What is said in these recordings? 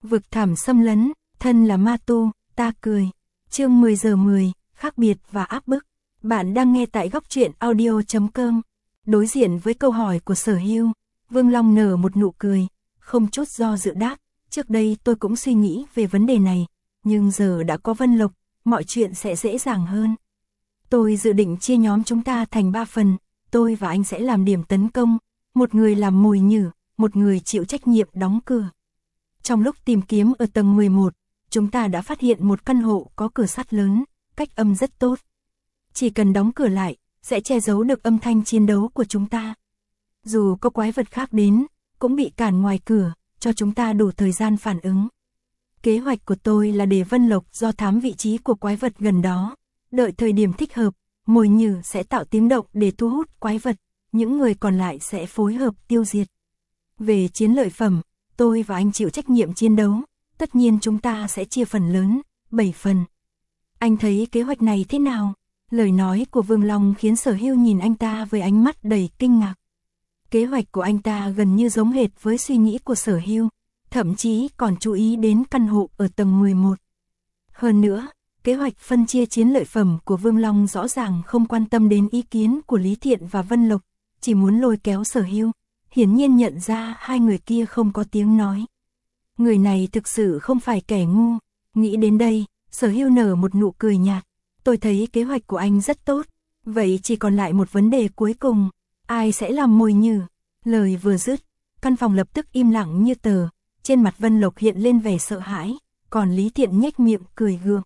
Vực thẳm xâm lấn, thân là ma tu, ta cười. Chương 10 giờ 10, khác biệt và áp bức. Bạn đang nghe tại góc truyện audio.com. Đối diện với câu hỏi của Sở Hưu, Vương Long nở một nụ cười, không chút do dự đáp, trước đây tôi cũng suy nghĩ về vấn đề này, nhưng giờ đã có Vân Lộc, mọi chuyện sẽ dễ dàng hơn. Tôi dự định chia nhóm chúng ta thành 3 phần, tôi và anh sẽ làm điểm tấn công, một người làm mồi nhử, một người chịu trách nhiệm đóng cửa. Trong lúc tìm kiếm ở tầng 11, chúng ta đã phát hiện một căn hộ có cửa sắt lớn, cách âm rất tốt. Chỉ cần đóng cửa lại, sẽ che giấu được âm thanh chiến đấu của chúng ta. Dù có quái vật khác đến, cũng bị cản ngoài cửa, cho chúng ta đủ thời gian phản ứng. Kế hoạch của tôi là để Vân Lộc do thám vị trí của quái vật gần đó, đợi thời điểm thích hợp, mồi nhử sẽ tạo tiếng động để thu hút quái vật, những người còn lại sẽ phối hợp tiêu diệt. Về chiến lợi phẩm, tôi và anh chịu trách nhiệm chiến đấu, tất nhiên chúng ta sẽ chia phần lớn, 7 phần. Anh thấy kế hoạch này thế nào? Lời nói của Vương Long khiến Sở Hưu nhìn anh ta với ánh mắt đầy kinh ngạc. Kế hoạch của anh ta gần như giống hệt với suy nghĩ của Sở Hưu, thậm chí còn chú ý đến căn hộ ở tầng 11. Hơn nữa, kế hoạch phân chia chiến lợi phẩm của Vương Long rõ ràng không quan tâm đến ý kiến của Lý Thiện và Vân Lộc, chỉ muốn lôi kéo Sở Hưu, hiển nhiên nhận ra hai người kia không có tiếng nói. Người này thực sự không phải kẻ ngu, nghĩ đến đây, Sở Hưu nở một nụ cười nhạt. Tôi thấy kế hoạch của anh rất tốt, vậy chỉ còn lại một vấn đề cuối cùng, ai sẽ làm mồi nhử? Lời vừa dứt, căn phòng lập tức im lặng như tờ, trên mặt Vân Lộc hiện lên vẻ sợ hãi, còn Lý Thiện nhếch miệng cười gượng.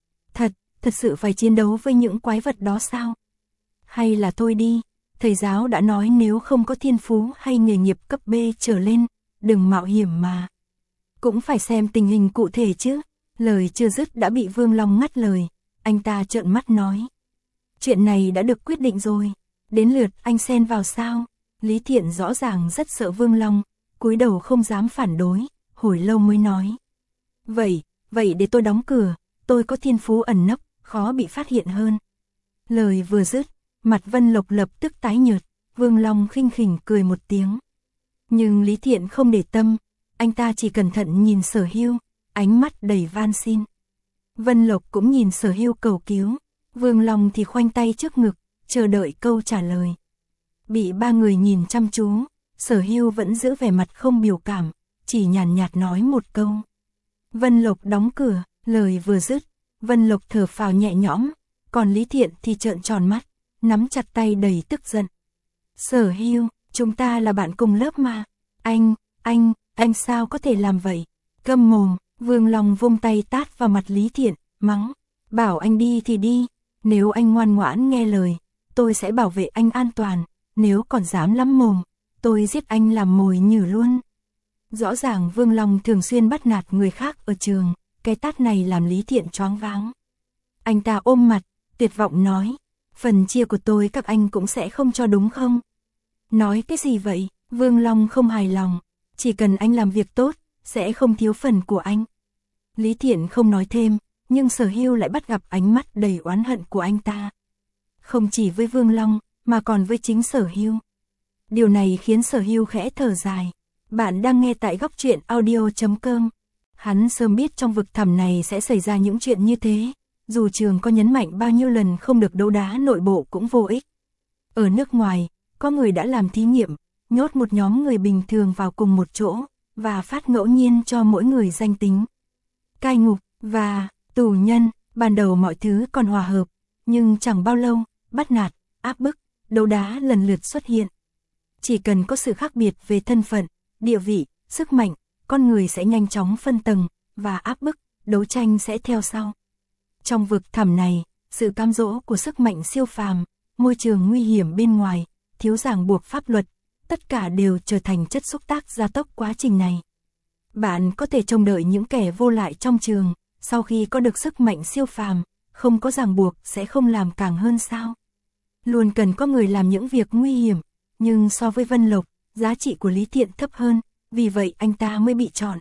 Thật sự phải chiến đấu với những quái vật đó sao? Hay là thôi đi, thầy giáo đã nói nếu không có thiên phú hay nghề nghiệp cấp B trở lên, đừng mạo hiểm mà. Cũng phải xem tình hình cụ thể chứ, lời chưa dứt đã bị Vương Long ngắt lời, anh ta trợn mắt nói. Chuyện này đã được quyết định rồi, đến lượt anh xen vào sao? Lý Thiện rõ ràng rất sợ Vương Long, cúi đầu không dám phản đối, hồi lâu mới nói. Vậy để tôi đóng cửa, tôi có thiên phú ẩn nấp, khó bị phát hiện hơn. Lời vừa dứt, mặt Vân Lộc lập tức tái nhợt, Vương Long khinh khỉnh cười một tiếng. Nhưng Lý Thiện không để tâm, anh ta chỉ cẩn thận nhìn Sở Hưu, ánh mắt đầy van xin. Vân Lộc cũng nhìn Sở Hưu cầu cứu, Vương Long thì khoanh tay trước ngực, chờ đợi câu trả lời. Bị ba người nhìn chăm chú, Sở Hưu vẫn giữ vẻ mặt không biểu cảm, chỉ nhàn nhạt nói một câu. Vân Lộc đóng cửa, lời vừa dứt, Vân Lộc thở phào nhẹ nhõm, còn Lý Thiện thì trợn tròn mắt, nắm chặt tay đầy tức giận. Sở Hưu, chúng ta là bạn cùng lớp mà, anh sao có thể làm vậy? Câm mồm, Vương Long vung tay tát vào mặt Lý Thiện, mắng, bảo anh đi thì đi, nếu anh ngoan ngoãn nghe lời, tôi sẽ bảo vệ anh an toàn, nếu còn dám lắm mồm, tôi giết anh làm mồi nhử luôn. Rõ ràng Vương Long thường xuyên bắt nạt người khác ở trường, cái tát này làm Lý Thiện choáng váng. Anh ta ôm mặt, tuyệt vọng nói, phần chia của tôi các anh cũng sẽ không cho đúng không? Nói cái gì vậy? Vương Long không hài lòng, chỉ cần anh làm việc tốt, sẽ không thiếu phần của anh. Lý Thiện không nói thêm, nhưng Sở Hưu lại bắt gặp ánh mắt đầy oán hận của anh ta. Không chỉ với Vương Long, mà còn với chính Sở Hưu. Điều này khiến Sở Hưu khẽ thở dài. Bạn đang nghe tại góc truyện audio.com. Hắn sớm biết trong vực thẳm này sẽ xảy ra những chuyện như thế, dù trường có nhấn mạnh bao nhiêu lần không được đấu đá nội bộ cũng vô ích. Ở nước ngoài, có người đã làm thí nghiệm, nhốt một nhóm người bình thường vào cùng một chỗ, và phát ngẫu nhiên cho mỗi người danh tính. Cai ngục và tù nhân, ban đầu mọi thứ còn hòa hợp, nhưng chẳng bao lâu, bắt nạt, áp bức, đấu đá lần lượt xuất hiện. Chỉ cần có sự khác biệt về thân phận, địa vị, sức mạnh, con người sẽ nhanh chóng phân tầng, và áp bức, đấu tranh sẽ theo sau. Trong vực thẳm này, sự cám dỗ của sức mạnh siêu phàm, môi trường nguy hiểm bên ngoài, thiếu ràng buộc pháp luật, tất cả đều trở thành chất xúc tác gia tốc quá trình này. Bạn có thể trông đợi những kẻ vô lại trong trường, sau khi có được sức mạnh siêu phàm, không có ràng buộc sẽ không làm càng hơn sao? Luôn cần có người làm những việc nguy hiểm, nhưng so với Vân Lộc, giá trị của Lý Thiện thấp hơn, vì vậy anh ta mới bị chọn.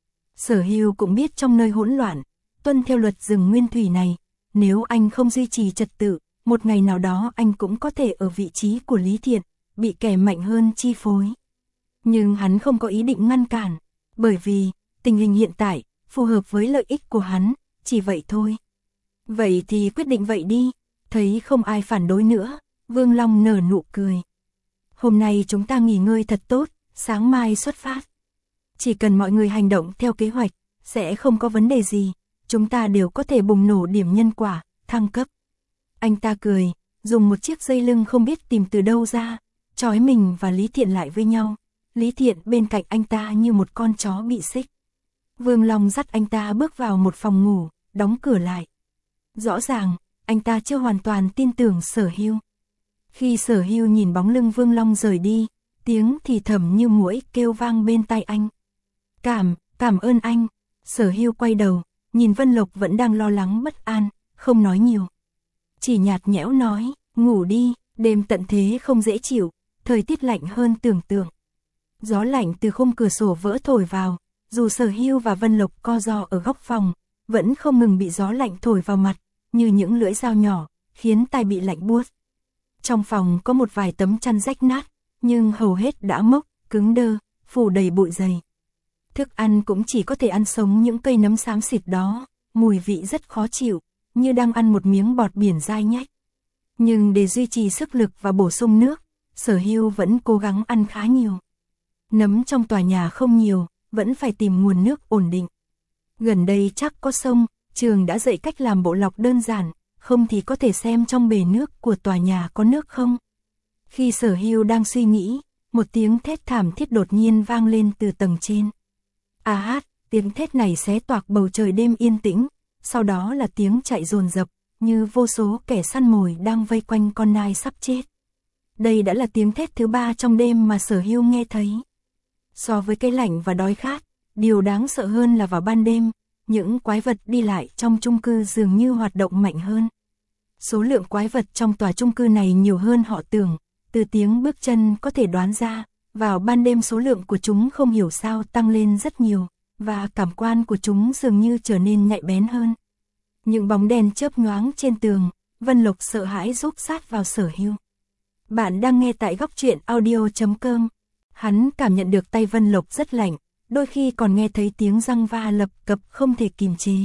Sở Hưu cũng biết trong nơi hỗn loạn, tuân theo luật rừng nguyên thủy này, nếu anh không duy trì trật tự, một ngày nào đó anh cũng có thể ở vị trí của Lý Thiện, bị kẻ mạnh hơn chi phối. Nhưng hắn không có ý định ngăn cản, bởi vì tình hình hiện tại, phù hợp với lợi ích của hắn, chỉ vậy thôi. Vậy thì quyết định vậy đi, thấy không ai phản đối nữa, Vương Long nở nụ cười. Hôm nay chúng ta nghỉ ngơi thật tốt, sáng mai xuất phát. Chỉ cần mọi người hành động theo kế hoạch, sẽ không có vấn đề gì, chúng ta đều có thể bùng nổ điểm nhân quả, thăng cấp. Anh ta cười, dùng một chiếc dây lưng không biết tìm từ đâu ra, trói mình và Lý Thiện lại với nhau. Lý Thiện bên cạnh anh ta như một con chó bị xích. Vương Long dắt anh ta bước vào một phòng ngủ, đóng cửa lại. Rõ ràng, anh ta chưa hoàn toàn tin tưởng Sở Hưu. Khi Sở Hưu nhìn bóng lưng Vương Long rời đi, tiếng thì thầm như muỗi kêu vang bên tai anh. Cảm ơn anh. Sở Hưu quay đầu, nhìn Vân Lộc vẫn đang lo lắng bất an, không nói nhiều. Chỉ nhạt nhẽo nói, ngủ đi, đêm tận thế không dễ chịu, thời tiết lạnh hơn tưởng tượng. Gió lạnh từ khung cửa sổ vỡ thổi vào, dù Sở Hưu và Vân Lộc co ro ở góc phòng, vẫn không ngừng bị gió lạnh thổi vào mặt, như những lưỡi dao nhỏ, khiến tai bị lạnh buốt. Trong phòng có một vài tấm chăn rách nát, nhưng hầu hết đã mốc, cứng đơ, phủ đầy bụi dày. Thức ăn cũng chỉ có thể ăn sống những cây nấm xám xịt đó, mùi vị rất khó chịu, như đang ăn một miếng bọt biển dai nhách. Nhưng để duy trì sức lực và bổ sung nước, Sở Hưu vẫn cố gắng ăn khá nhiều. Nấm trong tòa nhà không nhiều, vẫn phải tìm nguồn nước ổn định. Gần đây chắc có sông, trường đã dạy cách làm bộ lọc đơn giản, không thì có thể xem trong bể nước của tòa nhà có nước không. Khi Sở Hưu đang suy nghĩ, một tiếng thét thảm thiết đột nhiên vang lên từ tầng trên. Tiếng thét này xé toạc bầu trời đêm yên tĩnh, sau đó là tiếng chạy dồn dập, như vô số kẻ săn mồi đang vây quanh con nai sắp chết. Đây đã là tiếng thét thứ 3 trong đêm mà Sở Hưu nghe thấy. So với cái lạnh và đói khát, điều đáng sợ hơn là vào ban đêm, những quái vật đi lại trong chung cư dường như hoạt động mạnh hơn. Số lượng quái vật trong tòa chung cư này nhiều hơn họ tưởng, từ tiếng bước chân có thể đoán ra, vào ban đêm số lượng của chúng không hiểu sao tăng lên rất nhiều, và cảm quan của chúng dường như trở nên nhạy bén hơn. Những bóng đèn chớp nhoáng trên tường, Vân Lộc sợ hãi rúc sát vào Sở Hưu. Bạn đang nghe tại góc truyện audio.com. Hắn cảm nhận được tay Vân Lộc rất lạnh, đôi khi còn nghe thấy tiếng răng va lập cập không thể kìm chế.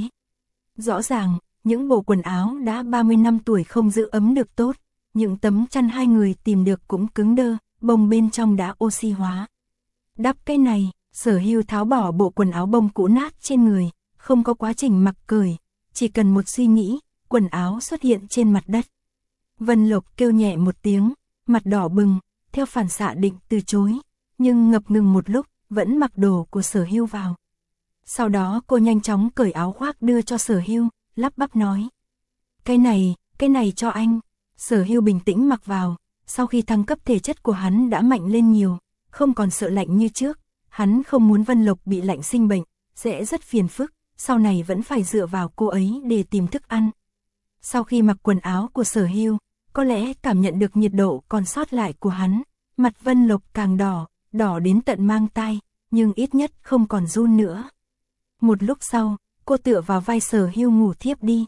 Rõ ràng, những bộ quần áo đã 30 năm tuổi không giữ ấm được tốt, những tấm chăn hai người tìm được cũng cứng đơ, bông bên trong đã oxy hóa. Đắp cái này, Sở Hưu tháo bỏ bộ quần áo bông cũ nát trên người, không có quá trình mặc cởi, chỉ cần một suy nghĩ, quần áo xuất hiện trên mặt đất. Vân Lộc kêu nhẹ một tiếng, mặt đỏ bừng, theo phản xạ định từ chối, nhưng ngập ngừng một lúc, vẫn mặc đồ của Sở Hưu vào. Sau đó cô nhanh chóng cởi áo khoác đưa cho Sở Hưu, lắp bắp nói. Cái này cho anh. Sở Hưu bình tĩnh mặc vào, sau khi thăng cấp thể chất của hắn đã mạnh lên nhiều, không còn sợ lạnh như trước, hắn không muốn Vân Lộc bị lạnh sinh bệnh, sẽ rất phiền phức, sau này vẫn phải dựa vào cô ấy để tìm thức ăn. Sau khi mặc quần áo của Sở Hưu, có lẽ cảm nhận được nhiệt độ còn sót lại của hắn, mặt Vân Lộc càng đỏ đến tận mang tai, nhưng ít nhất không còn run nữa. Một lúc sau, cô tựa vào vai Sở Hưu ngủ thiếp đi.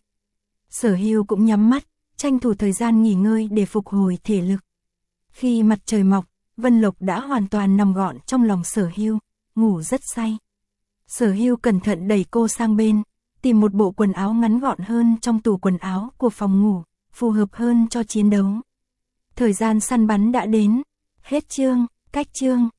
Sở Hưu cũng nhắm mắt, tranh thủ thời gian nghỉ ngơi để phục hồi thể lực. Khi mặt trời mọc, Vân Lộc đã hoàn toàn nằm gọn trong lòng Sở Hưu, ngủ rất say. Sở Hưu cẩn thận đẩy cô sang bên, tìm một bộ quần áo ngắn gọn hơn trong tủ quần áo của phòng ngủ, phù hợp hơn cho chiến đấu. Thời gian săn bắn đã đến. Hết chương, cách chương.